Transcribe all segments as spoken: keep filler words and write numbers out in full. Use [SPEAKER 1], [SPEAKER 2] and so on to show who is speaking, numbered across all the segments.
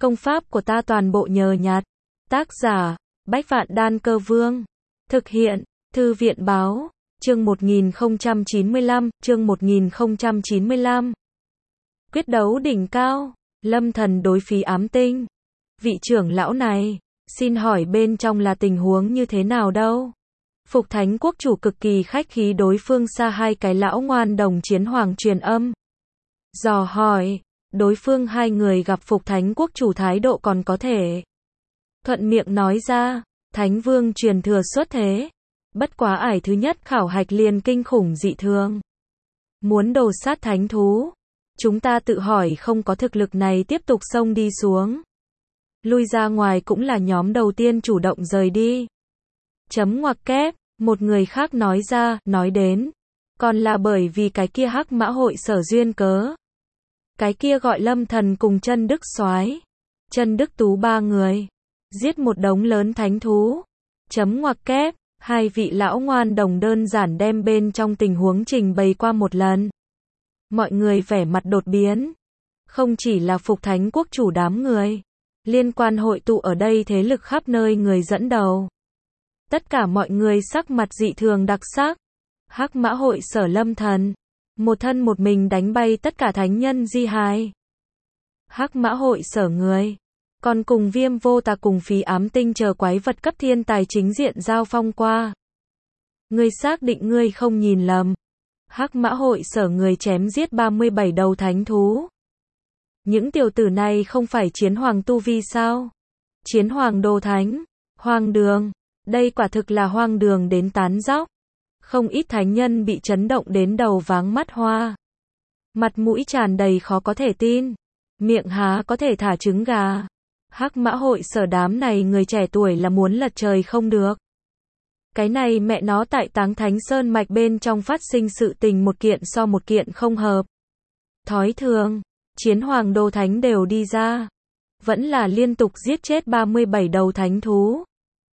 [SPEAKER 1] Công pháp của ta toàn bộ nhờ nhặt. Tác giả, Bách Vạn Đan Cơ Vương. Thực hiện, Thư viện Báo. Chương một nghìn không trăm chín mươi lăm, chương một nghìn không trăm chín mươi lăm. Quyết đấu đỉnh cao, Lâm Thần đối Phí Ám Tinh. Vị trưởng lão này, xin hỏi bên trong là tình huống như thế nào đâu? Phục Thánh Quốc chủ cực kỳ khách khí đối phương xa hai cái lão ngoan đồng chiến hoàng truyền âm. Dò hỏi, đối phương hai người gặp Phục Thánh Quốc chủ thái độ còn có thể. Thuận miệng nói ra, Thánh Vương truyền thừa xuất thế. Bất quá ải thứ nhất khảo hạch liền kinh khủng dị thường. Muốn đồ sát thánh thú. Chúng ta tự hỏi không có thực lực này tiếp tục xông đi xuống. Lui ra ngoài cũng là nhóm đầu tiên chủ động rời đi. Chấm ngoặc kép, một người khác nói ra, nói đến. Còn là bởi vì cái kia hắc mã hội sở duyên cớ. Cái kia gọi Lâm Thần cùng chân Đức Soái, chân Đức Tú ba người. Giết một đống lớn thánh thú. Chấm ngoặc kép, hai vị lão ngoan đồng đơn giản đem bên trong tình huống trình bày qua một lần. Mọi người vẻ mặt đột biến. Không chỉ là Phục Thánh Quốc chủ đám người. Liên quan hội tụ ở đây thế lực khắp nơi người dẫn đầu. Tất cả mọi người sắc mặt dị thường đặc sắc. Hắc mã hội sở Lâm Thần. Một thân một mình đánh bay tất cả thánh nhân di hài. Hắc mã hội sở người. Còn cùng Viêm Vô Tà cùng Phí Ám Tinh chờ quái vật cấp thiên tài chính diện giao phong qua. Ngươi xác định ngươi không nhìn lầm. Hắc mã hội sở người chém giết ba mươi bảy đầu thánh thú. Những tiểu tử này không phải chiến hoàng tu vi sao? Chiến hoàng đồ thánh. Hoang đường. Đây quả thực là hoang đường đến tán dóc. Không ít thánh nhân bị chấn động đến đầu váng mắt hoa. Mặt mũi tràn đầy khó có thể tin. Miệng há có thể thả trứng gà. Hắc mã hội sở đám này người trẻ tuổi là muốn lật trời không được. Cái này mẹ nó tại Táng Thánh Sơn mạch bên trong phát sinh sự tình một kiện so một kiện không hợp. Thói thường, chiến hoàng đô thánh đều đi ra. Vẫn là liên tục giết chết ba mươi bảy đầu thánh thú.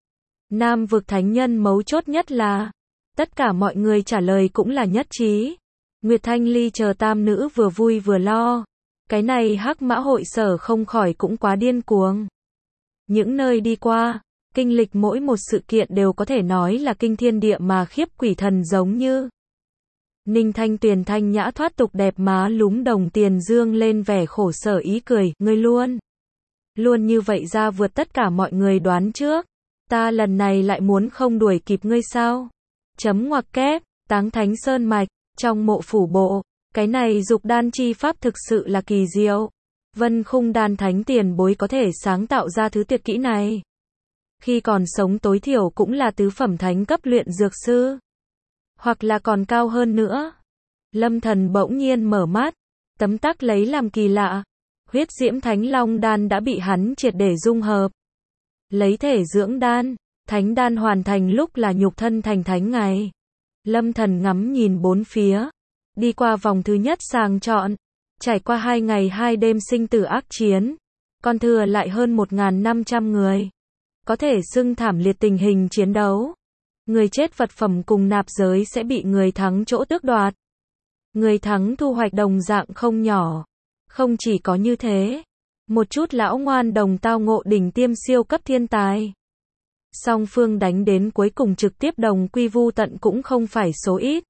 [SPEAKER 1] Nam vực thánh nhân mấu chốt nhất là, tất cả mọi người trả lời cũng là nhất trí. Nguyệt Thanh Ly chờ tam nữ vừa vui vừa lo. Cái này hắc mã hội sở không khỏi cũng quá điên cuồng. Những nơi đi qua, kinh lịch mỗi một sự kiện đều có thể nói là kinh thiên địa mà khiếp quỷ thần giống như. Ninh Thanh Tuyền thanh nhã thoát tục đẹp má lúm đồng tiền dương lên vẻ khổ sở ý cười, ngươi luôn. Luôn như vậy ra vượt tất cả mọi người đoán trước. Ta lần này lại muốn không đuổi kịp ngươi sao? Chấm ngoặc kép, Táng Thánh Sơn mạch, trong mộ phủ bộ. Cái này dục đan chi pháp thực sự là kỳ diệu. Vân Khung Đan thánh tiền bối có thể sáng tạo ra thứ tuyệt kỹ này. Khi còn sống tối thiểu cũng là tứ phẩm thánh cấp luyện dược sư. Hoặc là còn cao hơn nữa. Lâm Thần bỗng nhiên mở mắt. Tấm tắc lấy làm kỳ lạ. Huyết diễm thánh long đan đã bị hắn triệt để dung hợp. Lấy thể dưỡng đan. Thánh đan hoàn thành lúc là nhục thân thành thánh ngày. Lâm Thần ngắm nhìn bốn phía. Đi qua vòng thứ nhất sàng chọn. Trải qua hai ngày hai đêm sinh tử ác chiến. Còn thừa lại hơn một nghìn năm trăm người. Có thể xưng thảm liệt tình hình chiến đấu. Người chết vật phẩm cùng nạp giới sẽ bị người thắng chỗ tước đoạt. Người thắng thu hoạch đồng dạng không nhỏ. Không chỉ có như thế. Một chút lão ngoan đồng tao ngộ đỉnh tiêm siêu cấp thiên tài. Song phương đánh đến cuối cùng trực tiếp đồng quy vu tận cũng không phải số ít.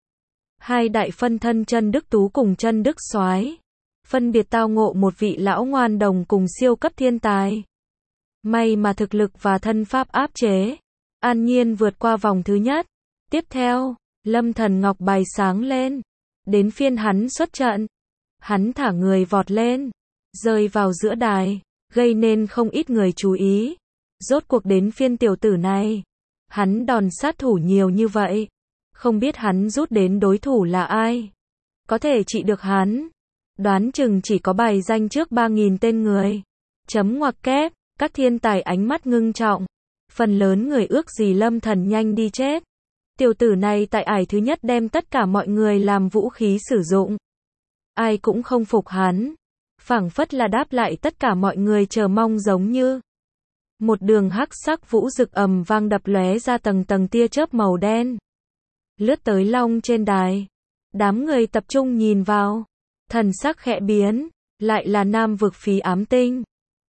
[SPEAKER 1] Hai đại phân thân chân Đức Tú cùng chân Đức Soái phân biệt tao ngộ một vị lão ngoan đồng cùng siêu cấp thiên tài. May mà thực lực và thân pháp áp chế. An nhiên vượt qua vòng thứ nhất. Tiếp theo, Lâm Thần ngọc bài sáng lên. Đến phiên hắn xuất trận. Hắn thả người vọt lên. Rơi vào giữa đài. Gây nên không ít người chú ý. Rốt cuộc đến phiên tiểu tử này. Hắn đòn sát thủ nhiều như vậy. Không biết hắn rút đến đối thủ là ai. Có thể trị được hắn. Đoán chừng chỉ có bài danh trước ba nghìn tên người. Chấm ngoặc kép. Các thiên tài ánh mắt ngưng trọng. Phần lớn người ước gì Lâm Thần nhanh đi chết. Tiểu tử này tại ải thứ nhất đem tất cả mọi người làm vũ khí sử dụng. Ai cũng không phục hắn. Phảng phất là đáp lại tất cả mọi người chờ mong giống như. Một đường hắc sắc vũ rực ầm vang đập lóe ra tầng tầng tia chớp màu đen. Lướt tới long trên đài. Đám người tập trung nhìn vào. Thần sắc khẽ biến. Lại là nam vực Phí Ám Tinh.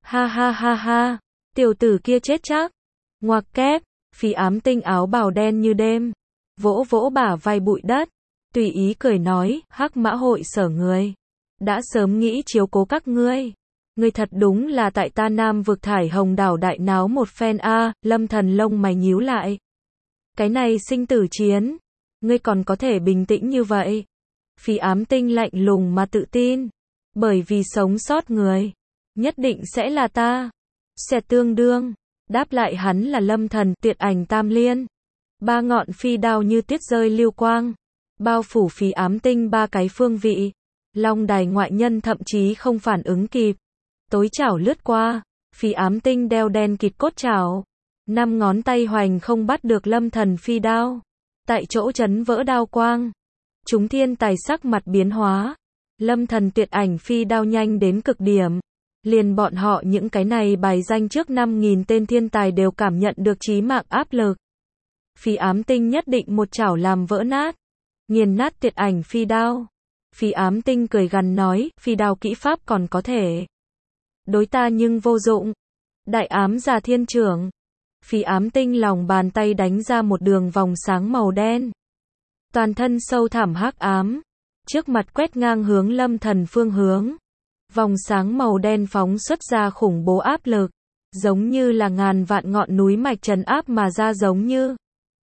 [SPEAKER 1] Ha ha ha ha, tiểu tử kia chết chắc. Ngoặc kép, Phí Ám Tinh áo bào đen như đêm, vỗ vỗ bả vai bụi đất, tùy ý cười nói, Hắc Mã Hội Sở người, đã sớm nghĩ chiếu cố các ngươi. Ngươi thật đúng là tại ta Nam vực Thải Hồng đảo đại náo một phen a. Lâm Thần lông mày nhíu lại. Cái này sinh tử chiến, ngươi còn có thể bình tĩnh như vậy? Phí Ám Tinh lạnh lùng mà tự tin, bởi vì sống sót người, nhất định sẽ là ta. Sẽ tương đương, đáp lại hắn là Lâm Thần, Tuyệt Ảnh Tam Liên. Ba ngọn phi đao như tiết rơi lưu quang, bao phủ Phí Ám Tinh ba cái phương vị. Long đài ngoại nhân thậm chí không phản ứng kịp. Tối chảo lướt qua, Phí Ám Tinh đeo đen kịt cốt chảo. Năm ngón tay hoành không bắt được Lâm Thần phi đao. Tại chỗ chấn vỡ đao quang. Chúng thiên tài sắc mặt biến hóa. Lâm Thần Tuyệt Ảnh phi đao nhanh đến cực điểm. Liền bọn họ những cái này bài danh trước năm nghìn tên thiên tài đều cảm nhận được chí mạng áp lực. Phí Ám Tinh nhất định một chảo làm vỡ nát, nghiền nát Tuyệt Ảnh phi đao. Phí Ám Tinh cười gằn nói, phi đao kỹ pháp còn có thể đối ta nhưng vô dụng. Đại ám già thiên trưởng. Phí Ám Tinh lòng bàn tay đánh ra một đường vòng sáng màu đen. Toàn thân sâu thẳm hắc ám, trước mặt quét ngang hướng Lâm Thần phương hướng. Vòng sáng màu đen phóng xuất ra khủng bố áp lực, giống như là ngàn vạn ngọn núi mạch trấn áp mà ra, giống như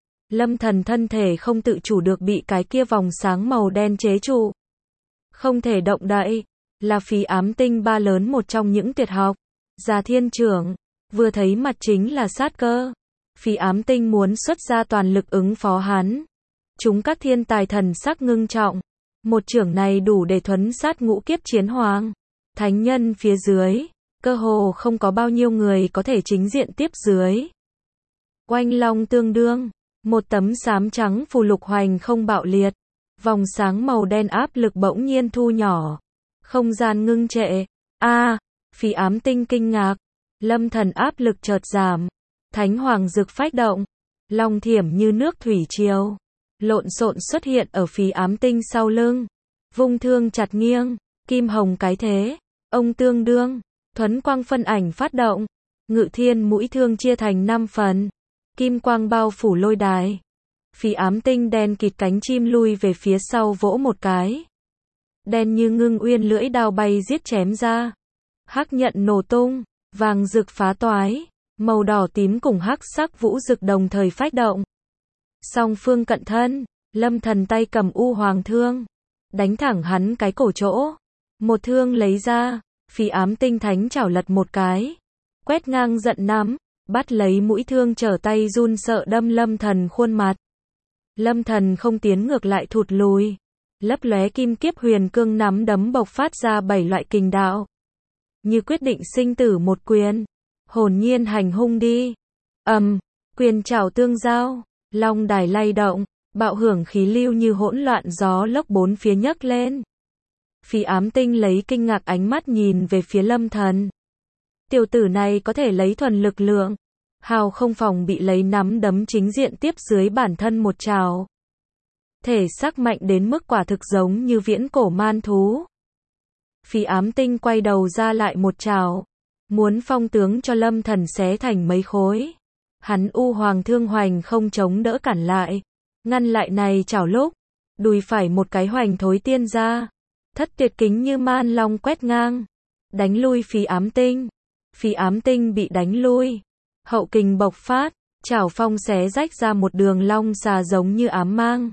[SPEAKER 1] Lâm Thần thân thể không tự chủ được bị cái kia vòng sáng màu đen chế trụ, không thể động đậy. Là Phí Ám Tinh ba lớn một trong những tuyệt học. Già thiên trưởng, vừa thấy mặt chính là sát cơ. Phí Ám Tinh muốn xuất ra toàn lực ứng phó hắn. Chúng các thiên tài thần sắc ngưng trọng. Một trưởng này đủ để thuấn sát ngũ kiếp chiến hoàng. Thánh nhân phía dưới, cơ hồ không có bao nhiêu người có thể chính diện tiếp dưới. Oanh long tương đương, một tấm xám trắng phù lục hoành không bạo liệt. Vòng sáng màu đen áp lực bỗng nhiên thu nhỏ. Không gian ngưng trệ. A, à, Phí Ám Tinh kinh ngạc. Lâm Thần áp lực chợt giảm. Thánh hoàng dực phách động. Long thiểm như nước thủy triều, lộn xộn xuất hiện ở Phí Ám Tinh sau lưng. Vung thương chặt nghiêng, kim hồng cái thế. Ông tương đương, thuấn quang phân ảnh phát động. Ngự thiên mũi thương chia thành năm phần. Kim quang bao phủ lôi đài. Phí Ám Tinh đen kịt cánh chim lui về phía sau vỗ một cái. Đen như ngưng uyên lưỡi đao bay giết chém ra. Hắc nhận nổ tung, vàng rực phá toái, màu đỏ tím cùng hắc sắc vũ rực đồng thời phách động. Song phương cận thân, Lâm Thần tay cầm u hoàng thương, đánh thẳng hắn cái cổ chỗ. Một thương lấy ra, Phí Ám Tinh thánh chảo lật một cái, quét ngang giận nắm, bắt lấy mũi thương trở tay run sợ đâm Lâm Thần khuôn mặt. Lâm Thần không tiến ngược lại thụt lùi. Lấp lóe kim kiếp huyền cương nắm đấm bộc phát ra bảy loại kình đạo. Như quyết định sinh tử một quyền. Hồn nhiên hành hung đi. Ầm, um, quyền chảo tương giao, long đài lay động, bạo hưởng khí lưu như hỗn loạn gió lốc bốn phía nhấc lên. Phí Ám Tinh lấy kinh ngạc ánh mắt nhìn về phía Lâm Thần. Tiểu tử này có thể lấy thuần lực lượng, hào không phòng bị lấy nắm đấm chính diện tiếp dưới bản thân một trào. Thể sắc mạnh đến mức quả thực giống như viễn cổ man thú. Phí Ám Tinh quay đầu ra lại một trào, muốn phong tướng cho Lâm Thần xé thành mấy khối. Hắn u hoàng thương hoành không chống đỡ cản lại, ngăn lại này chảo lúc, đùi phải một cái hoành thối tiên ra, thất tuyệt kính như man long quét ngang, đánh lui Phí Ám Tinh. Phí Ám Tinh bị đánh lui, hậu kình bộc phát, chảo phong xé rách ra một đường long xà giống như ám mang.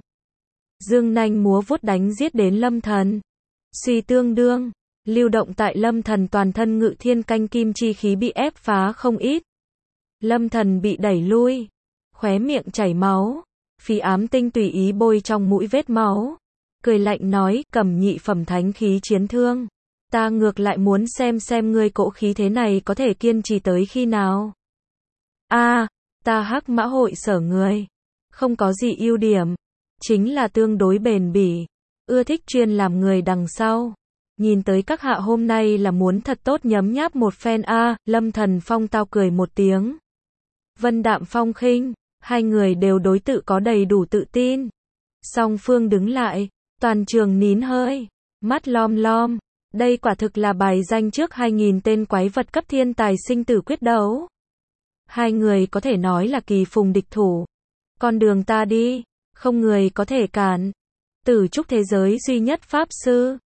[SPEAKER 1] Dương nanh múa vuốt đánh giết đến Lâm Thần. Suy tương đương, lưu động tại Lâm Thần toàn thân ngự thiên canh kim chi khí bị ép phá không ít. Lâm Thần bị đẩy lui, khóe miệng chảy máu. Phí Ám Tinh tùy ý bôi trong mũi vết máu, cười lạnh nói, cầm nhị phẩm thánh khí chiến thương. Ta ngược lại muốn xem xem ngươi cỗ khí thế này có thể kiên trì tới khi nào. A, à, ta Hắc Mã Hội Sở người, không có gì ưu điểm, chính là tương đối bền bỉ, ưa thích chuyên làm người đằng sau. Nhìn tới các hạ hôm nay là muốn thật tốt nhấm nháp một phen a. À, Lâm Thần phong tao cười một tiếng. Vân đạm phong khinh, hai người đều đối tự có đầy đủ tự tin. Song phương đứng lại, toàn trường nín hơi, mắt lom lom, Đây quả thực là bài danh trước hai nghìn tên quái vật cấp thiên tài sinh tử quyết đấu. Hai người có thể nói là kỳ phùng địch thủ. Con đường ta đi, không người có thể cản. Tử trúc thế giới duy nhất pháp sư.